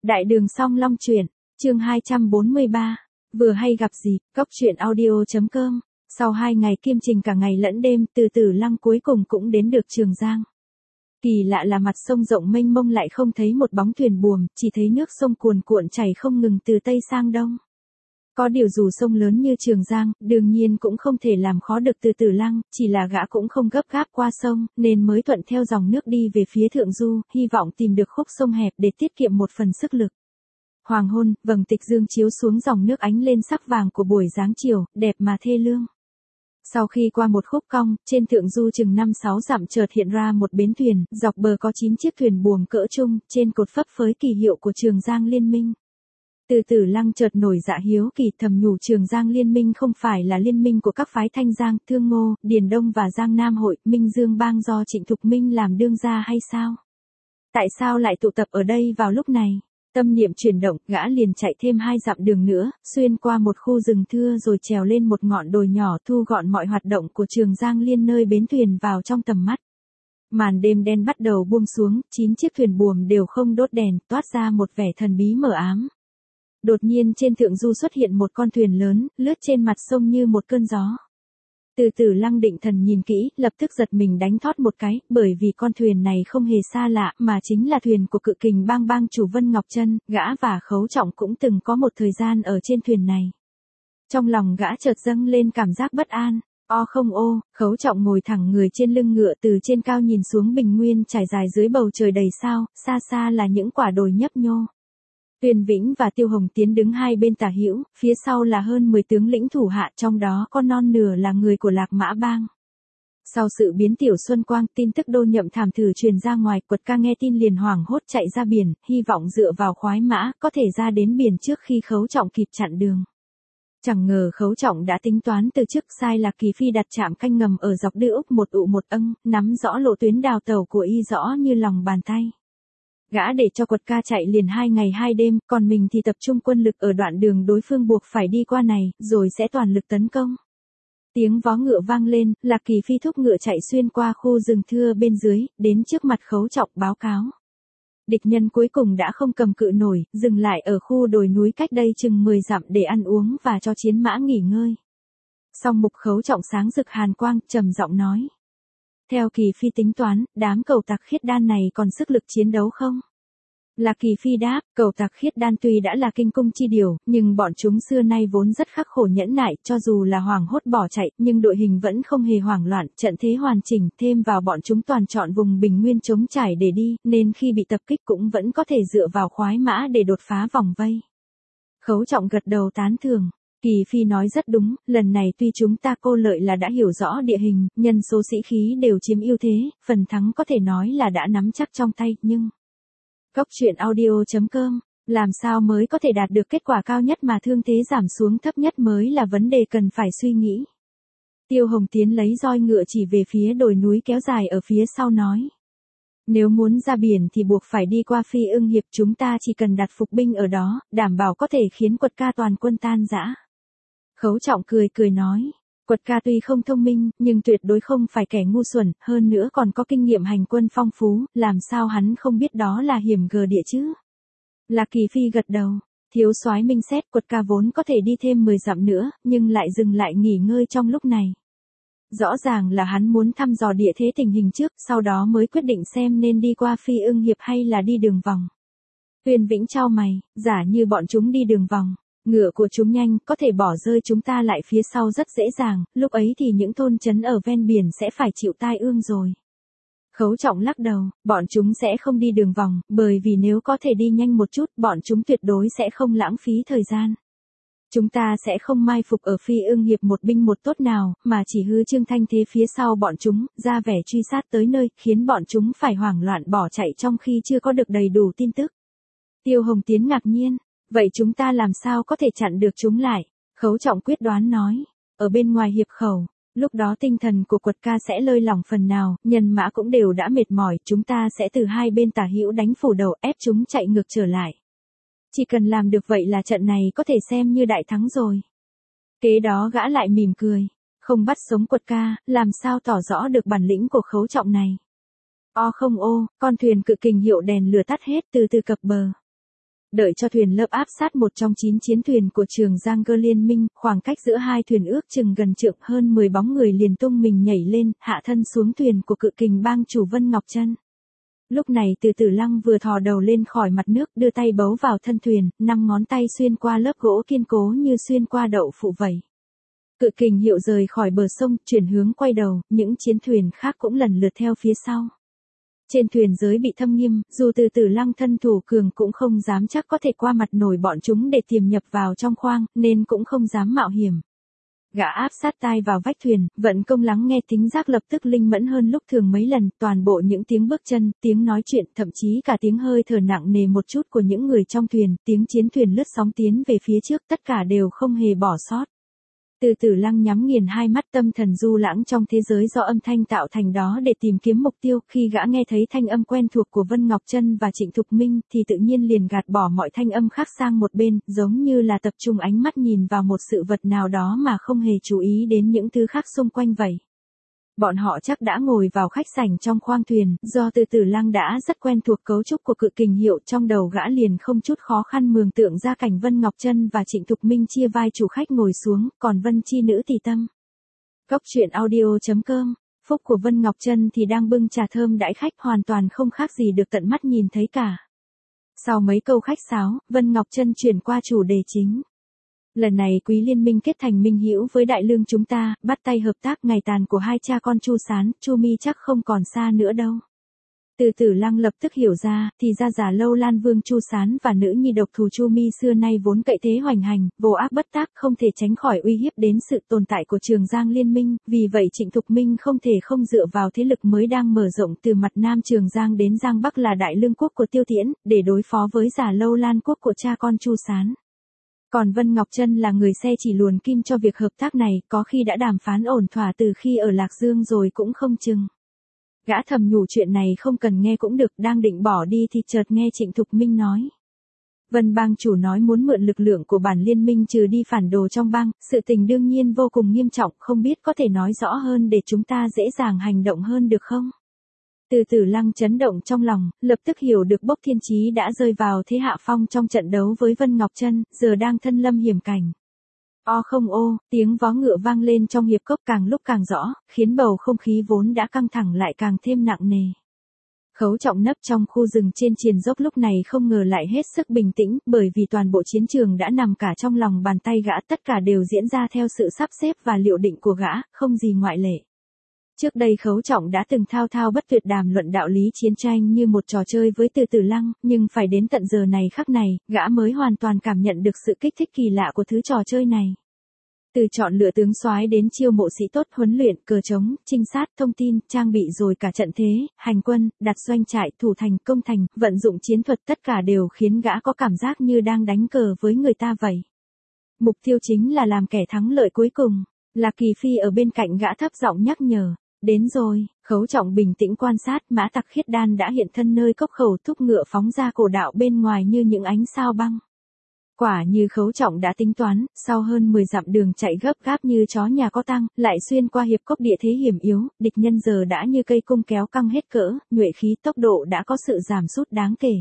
Đại đường Song Long truyện, chương 243, vừa hay gặp dịp, cốc truyện audio.com. Sau 2 ngày kiêm trình cả ngày lẫn đêm, Từ Tử Lăng cuối cùng cũng đến được Trường Giang. Kỳ lạ là mặt sông rộng mênh mông lại không thấy một bóng thuyền buồm, chỉ thấy nước sông cuồn cuộn chảy không ngừng từ tây sang đông. Có điều dù sông lớn như Trường Giang, đương nhiên cũng không thể làm khó được Từ Tử Lăng, chỉ là gã cũng không gấp gáp qua sông, nên mới thuận theo dòng nước đi về phía thượng du, hy vọng tìm được khúc sông hẹp để tiết kiệm một phần sức lực. Hoàng hôn, vầng tịch dương chiếu xuống dòng nước ánh lên sắc vàng của buổi giáng chiều, đẹp mà thê lương. Sau khi qua một khúc cong, trên thượng du chừng 5-6 dặm chợt hiện ra một bến thuyền, dọc bờ có 9 chiếc thuyền buồm cỡ trung, trên cột phấp phới kỳ hiệu của Trường Giang Liên minh. Từ Tử Lăng chợt nổi dạ hiếu kỳ, thầm nhủ Trường Giang Liên minh không phải là liên minh của các phái Thanh Giang, Thương Ngô, Điền Đông và Giang Nam Hội, Minh Dương Bang do Trịnh Thục Minh làm đương gia hay sao? Tại sao lại tụ tập ở đây vào lúc này? Tâm niệm chuyển động, gã liền chạy thêm 2 dặm đường nữa, xuyên qua một khu rừng thưa rồi trèo lên một ngọn đồi nhỏ, thu gọn mọi hoạt động của Trường Giang Liên nơi bến thuyền vào trong tầm mắt. Màn đêm đen bắt đầu buông xuống, 9 chiếc thuyền buồm đều không đốt đèn, toát ra một vẻ thần bí mờ ám. Đột nhiên trên thượng du xuất hiện một con thuyền lớn, lướt trên mặt sông như một cơn gió. Từ Tử Lăng định thần nhìn kỹ, lập tức giật mình đánh thót một cái, bởi vì con thuyền này không hề xa lạ, mà chính là thuyền của Cự Kình Bang bang chủ Vân Ngọc Trân, gã và Khấu Trọng cũng từng có một thời gian ở trên thuyền này. Trong lòng gã chợt dâng lên cảm giác bất an. Khấu Trọng ngồi thẳng người trên lưng ngựa, từ trên cao nhìn xuống bình nguyên trải dài dưới bầu trời đầy sao, xa xa là những quả đồi nhấp nhô. Tuyên Vĩnh và Tiêu Hồng Tiến đứng hai bên tả hữu, phía sau là hơn 10 tướng lĩnh thủ hạ, trong đó có non nửa là người của Lạc Mã Bang. Sau sự biến Tiểu Xuân Quang, tin tức Đô Nhậm thảm thử truyền ra ngoài, Quật Ca nghe tin liền hoảng hốt chạy ra biển, hy vọng dựa vào khoái mã, có thể ra đến biển trước khi Khấu Trọng kịp chặn đường. Chẳng ngờ Khấu Trọng đã tính toán từ trước, sai Lạc Kỳ Phi đặt trạm canh ngầm ở dọc Đư Úc một ụ một âng, nắm rõ lộ tuyến đào tẩu của y rõ như lòng bàn tay. Gã để cho Quật Ca chạy liền 2 ngày 2 đêm, còn mình thì tập trung quân lực ở đoạn đường đối phương buộc phải đi qua này, rồi sẽ toàn lực tấn công. Tiếng vó ngựa vang lên, Lạc Kỳ Phi thúc ngựa chạy xuyên qua khu rừng thưa bên dưới, đến trước mặt Khấu Trọng báo cáo. Địch nhân cuối cùng đã không cầm cự nổi, dừng lại ở khu đồi núi cách đây chừng 10 dặm để ăn uống và cho chiến mã nghỉ ngơi. Song mục Khấu Trọng sáng rực hàn quang, trầm giọng nói. Theo Kỳ Phi tính toán, đám cầu tặc Khiết Đan này còn sức lực chiến đấu không? Lạc Kỳ Phi đáp, cầu tặc Khiết Đan tuy đã là kinh cung chi điều, nhưng bọn chúng xưa nay vốn rất khắc khổ nhẫn nại, cho dù là hoảng hốt bỏ chạy, nhưng đội hình vẫn không hề hoảng loạn, trận thế hoàn chỉnh, thêm vào bọn chúng toàn chọn vùng bình nguyên trống trải để đi, nên khi bị tập kích cũng vẫn có thể dựa vào khoái mã để đột phá vòng vây. Khấu Trọng gật đầu tán thưởng. Kỳ Phi nói rất đúng, lần này tuy chúng ta cô lợi là đã hiểu rõ địa hình, nhân số sĩ khí đều chiếm ưu thế, phần thắng có thể nói là đã nắm chắc trong tay, nhưng... Cốc truyện audio.com, làm sao mới có thể đạt được kết quả cao nhất mà thương thế giảm xuống thấp nhất mới là vấn đề cần phải suy nghĩ. Tiêu Hồng Tiến lấy roi ngựa chỉ về phía đồi núi kéo dài ở phía sau nói. Nếu muốn ra biển thì buộc phải đi qua Phi Ưng Hiệp, chúng ta chỉ cần đặt phục binh ở đó, đảm bảo có thể khiến Quật Ca toàn quân tan rã. Khấu Trọng cười nói, Quật Ca tuy không thông minh, nhưng tuyệt đối không phải kẻ ngu xuẩn, hơn nữa còn có kinh nghiệm hành quân phong phú, làm sao hắn không biết đó là hiểm gờ địa chứ? Lạc Kỳ Phi gật đầu, thiếu soái minh xét, Quật Ca vốn có thể đi thêm 10 dặm nữa, nhưng lại dừng lại nghỉ ngơi trong lúc này. Rõ ràng là hắn muốn thăm dò địa thế tình hình trước, sau đó mới quyết định xem nên đi qua Phi Ưng Hiệp hay là đi đường vòng. Tuyên Vĩnh chau mày, giả như bọn chúng đi đường vòng. Ngựa của chúng nhanh, có thể bỏ rơi chúng ta lại phía sau rất dễ dàng, lúc ấy thì những thôn trấn ở ven biển sẽ phải chịu tai ương rồi. Khấu Trọng lắc đầu, bọn chúng sẽ không đi đường vòng, bởi vì nếu có thể đi nhanh một chút, bọn chúng tuyệt đối sẽ không lãng phí thời gian. Chúng ta sẽ không mai phục ở Phi Ưng Hiệp một binh một tốt nào, mà chỉ hư trương thanh thế phía sau bọn chúng, ra vẻ truy sát tới nơi, khiến bọn chúng phải hoảng loạn bỏ chạy trong khi chưa có được đầy đủ tin tức. Tiêu Hồng Tiến ngạc nhiên. Vậy chúng ta làm sao có thể chặn được chúng lại? Khấu Trọng quyết đoán nói. Ở bên ngoài hiệp khẩu, lúc đó tinh thần của Quật Ca sẽ lơi lỏng phần nào, nhân mã cũng đều đã mệt mỏi, chúng ta sẽ từ hai bên tả hữu đánh phủ đầu ép chúng chạy ngược trở lại. Chỉ cần làm được vậy là trận này có thể xem như đại thắng rồi. Kế đó gã lại mỉm cười. Không bắt sống Quật Ca, làm sao tỏ rõ được bản lĩnh của Khấu Trọng này. Con thuyền Cự Kình hiệu đèn lửa tắt hết từ từ cập bờ. đợi cho thuyền lớp áp sát một trong 9 chiến thuyền của Trường Giang Cơ liên minh, khoảng cách giữa hai thuyền ước chừng gần trượng, hơn 10 bóng người liền tung mình nhảy lên, hạ thân xuống thuyền của Cự Kình bang chủ Vân Ngọc Trân. Lúc này Từ Tử Lăng vừa thò đầu lên khỏi mặt nước, đưa tay bấu vào thân thuyền, 5 ngón tay xuyên qua lớp gỗ kiên cố như xuyên qua đậu phụ vậy. Cự Kình hiệu rời khỏi bờ sông, chuyển hướng quay đầu, những chiến thuyền khác cũng lần lượt theo phía sau. Trên thuyền giới bị thâm nghiêm, dù Từ Tử Lăng thân thủ cường cũng không dám chắc có thể qua mặt nổi bọn chúng để tiềm nhập vào trong khoang, nên cũng không dám mạo hiểm. Gã áp sát tai vào vách thuyền, vận công lắng nghe, tính giác lập tức linh mẫn hơn lúc thường mấy lần, toàn bộ những tiếng bước chân, tiếng nói chuyện, thậm chí cả tiếng hơi thở nặng nề một chút của những người trong thuyền, tiếng chiến thuyền lướt sóng tiến về phía trước, tất cả đều không hề bỏ sót. Từ Tử Lăng nhắm nghiền hai mắt, tâm thần du lãng trong thế giới do âm thanh tạo thành đó để tìm kiếm mục tiêu. Khi gã nghe thấy thanh âm quen thuộc của Vân Ngọc Trân và Trịnh Thục Minh thì tự nhiên liền gạt bỏ mọi thanh âm khác sang một bên, giống như là tập trung ánh mắt nhìn vào một sự vật nào đó mà không hề chú ý đến những thứ khác xung quanh vậy. Bọn họ chắc đã ngồi vào khách sảnh trong khoang thuyền, do Từ Tử Lăng đã rất quen thuộc cấu trúc của Cự Kình hiệu, trong đầu gã liền không chút khó khăn mường tượng ra cảnh Vân Ngọc Trân và Trịnh Thục Minh chia vai chủ khách ngồi xuống, còn Vân Chi nữ thì tâm. Góc truyện audio.com. Phúc của Vân Ngọc Trân thì đang bưng trà thơm đãi khách, hoàn toàn không khác gì được tận mắt nhìn thấy cả. Sau mấy câu khách sáo, Vân Ngọc Trân chuyển qua chủ đề chính. Lần này Quý Liên minh kết thành minh hữu với Đại Lương chúng ta, bắt tay hợp tác, ngày tàn của hai cha con Chu Sán, Chu Mi chắc không còn xa nữa đâu. Từ Tử Lăng lập tức hiểu ra, thì ra Giả Lâu Lan Vương Chu Sán và nữ nhi độc thù Chu Mi xưa nay vốn cậy thế hoành hành, vô ác bất tác, không thể tránh khỏi uy hiếp đến sự tồn tại của Trường Giang Liên minh, vì vậy Trịnh Thục Minh không thể không dựa vào thế lực mới đang mở rộng từ mặt Nam Trường Giang đến Giang Bắc là Đại Lương quốc của Tiêu Tiễn, để đối phó với Giả Lâu Lan quốc của cha con Chu Sán. Còn Vân Ngọc Trân là người xe chỉ luồn kim cho việc hợp tác này, có khi đã đàm phán ổn thỏa từ khi ở Lạc Dương rồi cũng không chừng. Gã thầm nhủ chuyện này không cần nghe cũng được, đang định bỏ đi thì chợt nghe Trịnh Thục Minh nói. Vân bang chủ nói muốn mượn lực lượng của bản liên minh trừ đi phản đồ trong bang, sự tình đương nhiên vô cùng nghiêm trọng, không biết có thể nói rõ hơn để chúng ta dễ dàng hành động hơn được không? Từ Tử Lăng chấn động trong lòng, lập tức hiểu được Bốc Thiên Chí đã rơi vào thế hạ phong trong trận đấu với Vân Ngọc Trân, giờ đang thân lâm hiểm cảnh. O không ô, tiếng vó ngựa vang lên trong hiệp cốc càng lúc càng rõ, khiến bầu không khí vốn đã căng thẳng lại càng thêm nặng nề. Khấu Trọng nấp trong khu rừng trên triền dốc lúc này không ngờ lại hết sức bình tĩnh, bởi vì toàn bộ chiến trường đã nằm cả trong lòng bàn tay gã, tất cả đều diễn ra theo sự sắp xếp và liệu định của gã, không gì ngoại lệ. Trước đây Khấu Trọng đã từng thao thao bất tuyệt đàm luận đạo lý chiến tranh như một trò chơi với Từ Tử Lăng, nhưng phải đến tận giờ này khắc này, gã mới hoàn toàn cảm nhận được sự kích thích kỳ lạ của thứ trò chơi này. Từ chọn lựa tướng soái đến chiêu mộ sĩ tốt, huấn luyện, cờ trống, trinh sát, thông tin, trang bị rồi cả trận thế, hành quân, đặt doanh trại, thủ thành, công thành, vận dụng chiến thuật, tất cả đều khiến gã có cảm giác như đang đánh cờ với người ta vậy. Mục tiêu chính là làm kẻ thắng lợi cuối cùng. Lạc Kỳ Phi ở bên cạnh gã thấp giọng nhắc nhở. Đến rồi, Khấu Trọng bình tĩnh quan sát, mã tặc Khiết Đan đã hiện thân nơi cốc khẩu, thúc ngựa phóng ra cổ đạo bên ngoài như những ánh sao băng. Quả như Khấu Trọng đã tính toán, sau hơn 10 dặm đường chạy gấp gáp như chó nhà có tăng, lại xuyên qua hiệp cốc địa thế hiểm yếu, địch nhân giờ đã như cây cung kéo căng hết cỡ, nhuệ khí, tốc độ đã có sự giảm sút đáng kể.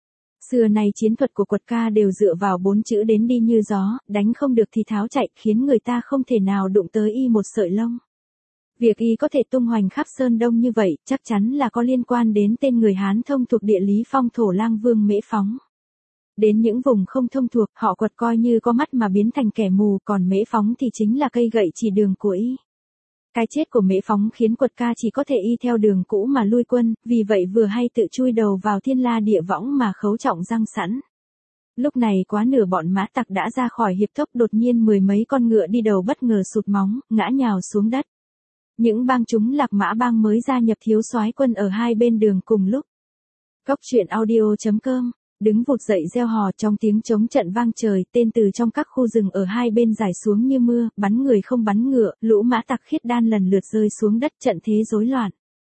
Xưa nay chiến thuật của Quật ca đều dựa vào 4 chữ đến đi như gió, đánh không được thì tháo chạy, khiến người ta không thể nào đụng tới y một sợi lông. Việc y có thể tung hoành khắp Sơn Đông như vậy, chắc chắn là có liên quan đến tên người Hán thông thuộc địa lý phong thổ lang vương Mễ Phóng. Đến những vùng không thông thuộc, họ Quật coi như có mắt mà biến thành kẻ mù, còn Mễ Phóng thì chính là cây gậy chỉ đường của y. Cái chết của Mễ Phóng khiến Quật ca chỉ có thể y theo đường cũ mà lui quân, vì vậy vừa hay tự chui đầu vào thiên la địa võng mà Khấu Trọng răng sẵn. Lúc này quá nửa bọn mã tặc đã ra khỏi hiệp cốc, đột nhiên 10 mấy con ngựa đi đầu bất ngờ sụt móng, ngã nhào xuống đất. Những bang chúng Lạc Mã bang mới gia nhập thiếu soái quân ở hai bên đường cùng lúc. Góc truyện audio.com. Đứng vụt dậy reo hò trong tiếng trống trận vang trời, tên từ trong các khu rừng ở hai bên rải xuống như mưa, bắn người không bắn ngựa, lũ mã tặc Khiết Đan lần lượt rơi xuống đất, trận thế rối loạn.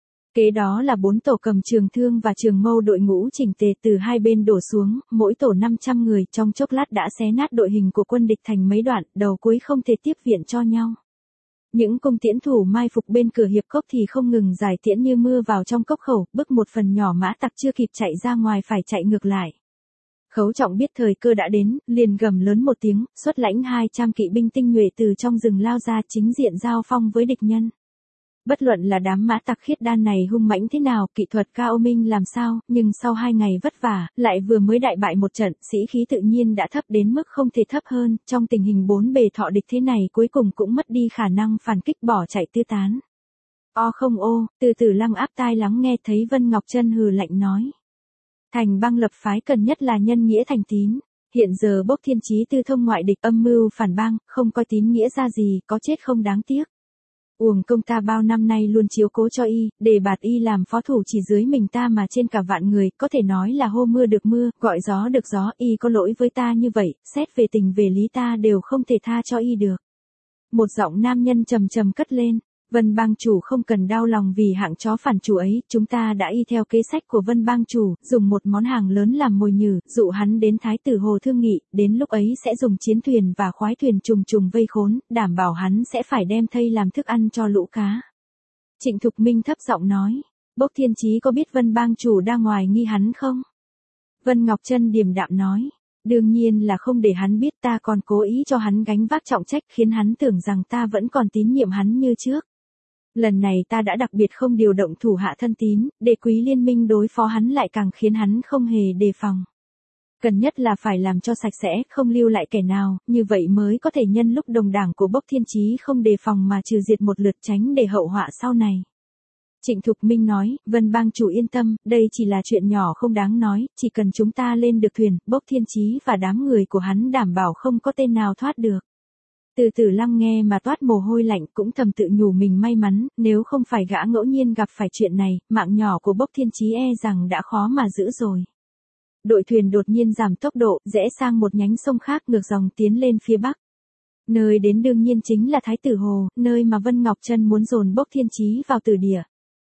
Kế đó là 4 tổ cầm trường thương và trường mâu đội ngũ chỉnh tề từ hai bên đổ xuống, mỗi tổ 500 người, trong chốc lát đã xé nát đội hình của quân địch thành mấy đoạn, đầu cuối không thể tiếp viện cho nhau. Những cung tiễn thủ mai phục bên cửa hiệp cốc thì không ngừng giải tiễn như mưa vào trong cốc khẩu, bức một phần nhỏ mã tặc chưa kịp chạy ra ngoài phải chạy ngược lại. Khấu Trọng biết thời cơ đã đến, liền gầm lớn một tiếng, xuất lãnh 200 kỵ binh tinh nhuệ từ trong rừng lao ra chính diện giao phong với địch nhân. Bất luận là đám mã tặc khiết đan này hung mãnh thế nào, kỹ thuật cao minh làm sao, nhưng sau 2 ngày vất vả, lại vừa mới đại bại một trận, sĩ khí tự nhiên đã thấp đến mức không thể thấp hơn, trong tình hình bốn bề thọ địch thế này cuối cùng cũng mất đi khả năng phản kích bỏ chạy tứ tán. O không ô, từ Tử Lăng áp tai lắng nghe thấy Vân Ngọc Trân hừ lạnh nói. Thành bang lập phái cần nhất là nhân nghĩa thành tín. Hiện giờ Bốc Thiên Chí tư thông ngoại địch âm mưu phản bang, không coi tín nghĩa ra gì, có chết không đáng tiếc. Uổng công ta bao năm nay luôn chiếu cố cho y, để bạt y làm phó thủ chỉ dưới mình ta mà trên cả vạn người, có thể nói là hô mưa được mưa, gọi gió được gió, y có lỗi với ta như vậy, xét về tình về lý ta đều không thể tha cho y được. Một giọng nam nhân trầm trầm cất lên. Vân bang chủ không cần đau lòng vì hạng chó phản chủ ấy, chúng ta đã y theo kế sách của Vân bang chủ, dùng một món hàng lớn làm mồi nhử, dụ hắn đến Thái Tử Hồ thương nghị, đến lúc ấy sẽ dùng chiến thuyền và khoái thuyền trùng trùng vây khốn, đảm bảo hắn sẽ phải đem thây làm thức ăn cho lũ cá. Trịnh Thục Minh thấp giọng nói, Bốc Thiên Chí có biết Vân bang chủ đang ngoài nghi hắn không? Vân Ngọc Trân điềm đạm nói, đương nhiên là không để hắn biết, ta còn cố ý cho hắn gánh vác trọng trách khiến hắn tưởng rằng ta vẫn còn tín nhiệm hắn như trước. Lần này ta đã đặc biệt không điều động thủ hạ thân tín, để Quý Liên minh đối phó hắn lại càng khiến hắn không hề đề phòng. Cần nhất là phải làm cho sạch sẽ, không lưu lại kẻ nào, như vậy mới có thể nhân lúc đồng đảng của Bốc Thiên Chí không đề phòng mà trừ diệt một lượt, tránh để hậu họa sau này. Trịnh Thục Minh nói, Vân bang chủ yên tâm, đây chỉ là chuyện nhỏ không đáng nói, chỉ cần chúng ta lên được thuyền, Bốc Thiên Chí và đám người của hắn đảm bảo không có tên nào thoát được. Từ Tử Lăng nghe mà toát mồ hôi lạnh, cũng thầm tự nhủ mình may mắn, nếu không phải gã ngẫu nhiên gặp phải chuyện này, mạng nhỏ của Bốc Thiên Chí e rằng đã khó mà giữ rồi. Đội thuyền đột nhiên giảm tốc độ, rẽ sang một nhánh sông khác ngược dòng tiến lên phía bắc. Nơi đến đương nhiên chính là Thái Tử Hồ, nơi mà Vân Ngọc Trân muốn dồn Bốc Thiên Chí vào tử địa.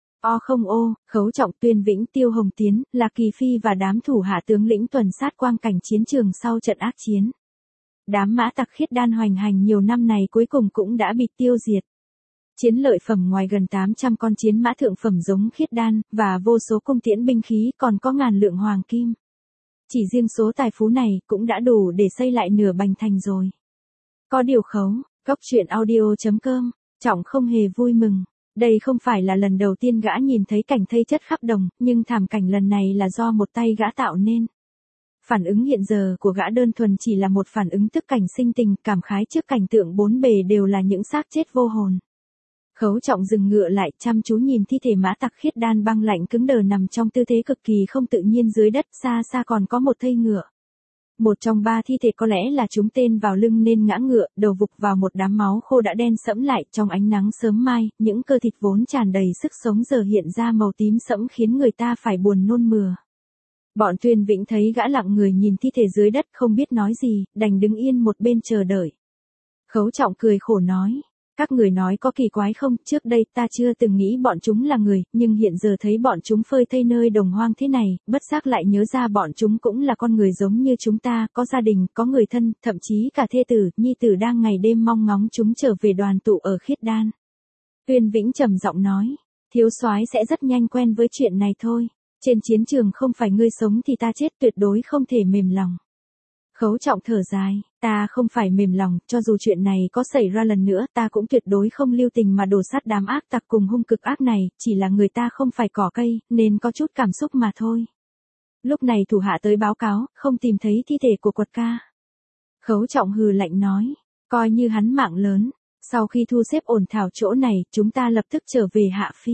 O không ô, Khấu Trọng, Tuyên Vĩnh, Tiêu Hồng Tiến, Lạc Kỳ Phi và đám thủ hạ tướng lĩnh tuần sát quang cảnh chiến trường sau trận ác chiến. Đám mã tặc khiết đan hoành hành nhiều năm này cuối cùng cũng đã bị tiêu diệt. Chiến lợi phẩm ngoài gần 800 con chiến mã thượng phẩm giống khiết đan, và vô số cung tiễn binh khí, còn có ngàn lượng hoàng kim. Chỉ riêng số tài phú này cũng đã đủ để xây lại nửa Bành Thành rồi. Có điều Khấu, Góc Truyện Audio.com, Trọng không hề vui mừng. Đây không phải là lần đầu tiên gã nhìn thấy cảnh thây chất khắp đồng, nhưng thảm cảnh lần này là do một tay gã tạo nên. Phản ứng hiện giờ của gã đơn thuần chỉ là một phản ứng tức cảnh sinh tình, cảm khái trước cảnh tượng bốn bề đều là những xác chết vô hồn. Khấu Trọng dừng ngựa lại, chăm chú nhìn thi thể mã tặc khiết đan băng lạnh cứng đờ nằm trong tư thế cực kỳ không tự nhiên dưới đất, xa xa còn có một thây ngựa. Một trong ba thi thể có lẽ là trúng tên vào lưng nên ngã ngựa, đầu vục vào một đám máu khô đã đen sẫm lại, trong ánh nắng sớm mai, những cơ thịt vốn tràn đầy sức sống giờ hiện ra màu tím sẫm khiến người ta phải buồn nôn mửa. Bọn Tuyên Vĩnh thấy gã lặng người nhìn thi thể dưới đất không biết nói gì, đành đứng yên một bên chờ đợi. Khấu Trọng cười khổ nói, các người nói có kỳ quái không, trước đây ta chưa từng nghĩ bọn chúng là người, nhưng hiện giờ thấy bọn chúng phơi thây nơi đồng hoang thế này, bất giác lại nhớ ra bọn chúng cũng là con người giống như chúng ta, có gia đình, có người thân, thậm chí cả thê tử, nhi tử đang ngày đêm mong ngóng chúng trở về đoàn tụ ở Khiết Đan. Tuyên Vĩnh trầm giọng nói, thiếu soái sẽ rất nhanh quen với chuyện này thôi. Trên chiến trường không phải ngươi sống thì ta chết, tuyệt đối không thể mềm lòng. Khấu Trọng thở dài, ta không phải mềm lòng, cho dù chuyện này có xảy ra lần nữa ta cũng tuyệt đối không lưu tình mà đổ sát đám ác tặc cùng hung cực ác này, chỉ là người ta không phải cỏ cây, nên có chút cảm xúc mà thôi. Lúc này thủ hạ tới báo cáo, không tìm thấy thi thể của Quật ca. Khấu Trọng hừ lạnh nói, coi như hắn mạng lớn, sau khi thu xếp ổn thỏa chỗ này, chúng ta lập tức trở về Hạ Phi.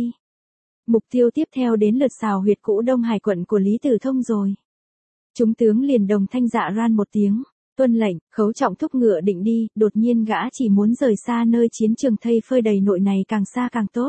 Mục tiêu tiếp theo đến lượt xào huyệt cũ Đông Hải quận của Lý Tử Thông rồi. Chúng tướng liền đồng thanh dạ ran một tiếng, tuân lệnh. Khấu Trọng thúc ngựa định đi, đột nhiên gã chỉ muốn rời xa nơi chiến trường thây phơi đầy nội này, càng xa càng tốt.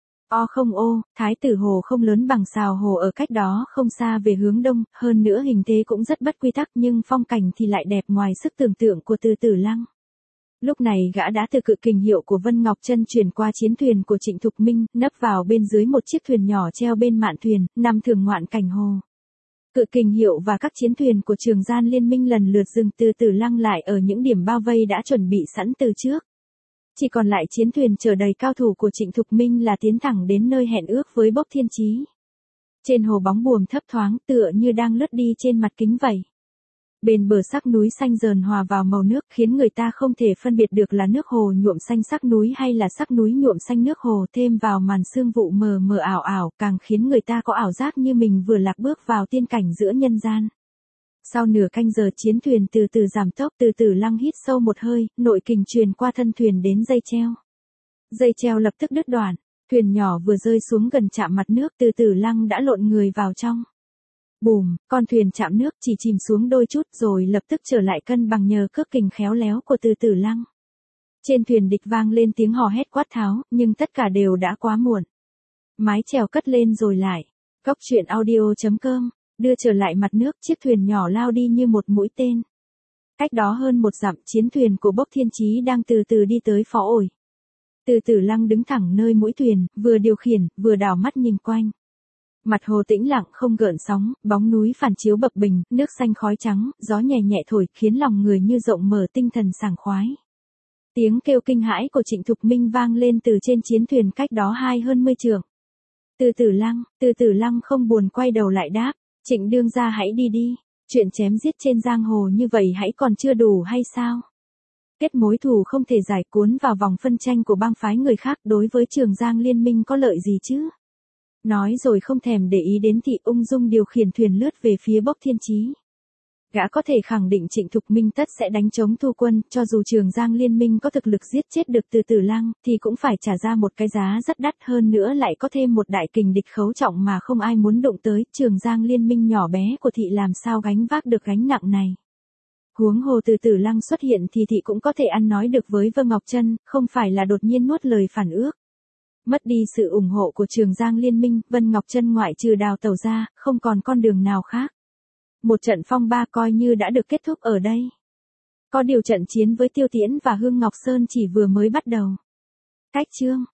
O không ô, Thái Tử Hồ không lớn bằng Sào Hồ ở cách đó không xa về hướng đông, hơn nữa hình thế cũng rất bất quy tắc, nhưng phong cảnh thì lại đẹp ngoài sức tưởng tượng của Từ Tử Lăng. Lúc này gã đã từ cự kình hiệu của Vân Ngọc Trân chuyển qua chiến thuyền của Trịnh Thục Minh, nấp vào bên dưới một chiếc thuyền nhỏ treo bên mạn thuyền, nằm thưởng ngoạn cảnh hồ. Cự kình hiệu và các chiến thuyền của Trường Gian Liên Minh lần lượt dừng Từ Tử Lăng lại ở những điểm bao vây đã chuẩn bị sẵn từ trước. Chỉ còn lại chiến thuyền chở đầy cao thủ của Trịnh Thục Minh là tiến thẳng đến nơi hẹn ước với Bốc Thiên Chí. Trên hồ bóng buồm thấp thoáng tựa như đang lướt đi trên mặt kính vậy. Bên bờ sắc núi xanh dờn hòa vào màu nước khiến người ta không thể phân biệt được là nước hồ nhuộm xanh sắc núi hay là sắc núi nhuộm xanh nước hồ, thêm vào màn sương vụ mờ mờ ảo ảo càng khiến người ta có ảo giác như mình vừa lạc bước vào tiên cảnh giữa nhân gian. Sau nửa canh giờ chiến thuyền từ từ giảm tốc, Từ Tử Lăng hít sâu một hơi, nội kình truyền qua thân thuyền đến dây treo. Dây treo lập tức đứt đoạn, thuyền nhỏ vừa rơi xuống gần chạm mặt nước, Từ Tử Lăng đã lộn người vào trong. Bùm, con thuyền chạm nước chỉ chìm xuống đôi chút rồi lập tức trở lại cân bằng nhờ cước kình khéo léo của Từ Tử Lăng. Trên thuyền địch vang lên tiếng hò hét quát tháo, nhưng tất cả đều đã quá muộn. Mái chèo cất lên rồi lại. Cốc truyện audio.com, đưa trở lại mặt nước, chiếc thuyền nhỏ lao đi như một mũi tên. Cách đó hơn một dặm, chiến thuyền của Bốc Thiên Chí đang từ từ đi tới Phó Ổi. Từ Tử Lăng đứng thẳng nơi mũi thuyền, vừa điều khiển, vừa đảo mắt nhìn quanh. Mặt hồ tĩnh lặng không gợn sóng, bóng núi phản chiếu bập bềnh, nước xanh khói trắng, gió nhẹ nhẹ thổi khiến lòng người như rộng mở, tinh thần sảng khoái. Tiếng kêu kinh hãi của Trịnh Thục Minh vang lên từ trên chiến thuyền cách đó hơn 10 trượng. Từ Tử Lăng không buồn quay đầu lại đáp, Trịnh đương gia hãy đi đi, chuyện chém giết trên giang hồ như vậy hãy còn chưa đủ hay sao? Kết mối thù không thể giải, cuốn vào vòng phân tranh của bang phái người khác, đối với Trường Giang Liên Minh có lợi gì chứ? Nói rồi không thèm để ý đến thị, ung dung điều khiển thuyền lướt về phía Bốc Thiên Chí. Gã có thể khẳng định Trịnh Thục Minh tất sẽ đánh chống thu quân, cho dù Trường Giang Liên Minh có thực lực giết chết được Từ Tử Lăng, thì cũng phải trả ra một cái giá rất đắt, hơn nữa lại có thêm một đại kình địch khấu trọng mà không ai muốn đụng tới. Trường Giang Liên Minh nhỏ bé của thị làm sao gánh vác được gánh nặng này. Huống hồ Từ Tử Lăng xuất hiện thì thị cũng có thể ăn nói được với Vân Ngọc Trân, không phải là đột nhiên nuốt lời phản ước. Mất đi sự ủng hộ của Trường Giang Liên Minh, Vân Ngọc Trân ngoại trừ đào tẩu ra, không còn con đường nào khác. Một trận phong ba coi như đã được kết thúc ở đây. Có điều trận chiến với Tiêu Tiễn và Hương Ngọc Sơn chỉ vừa mới bắt đầu. Cách chương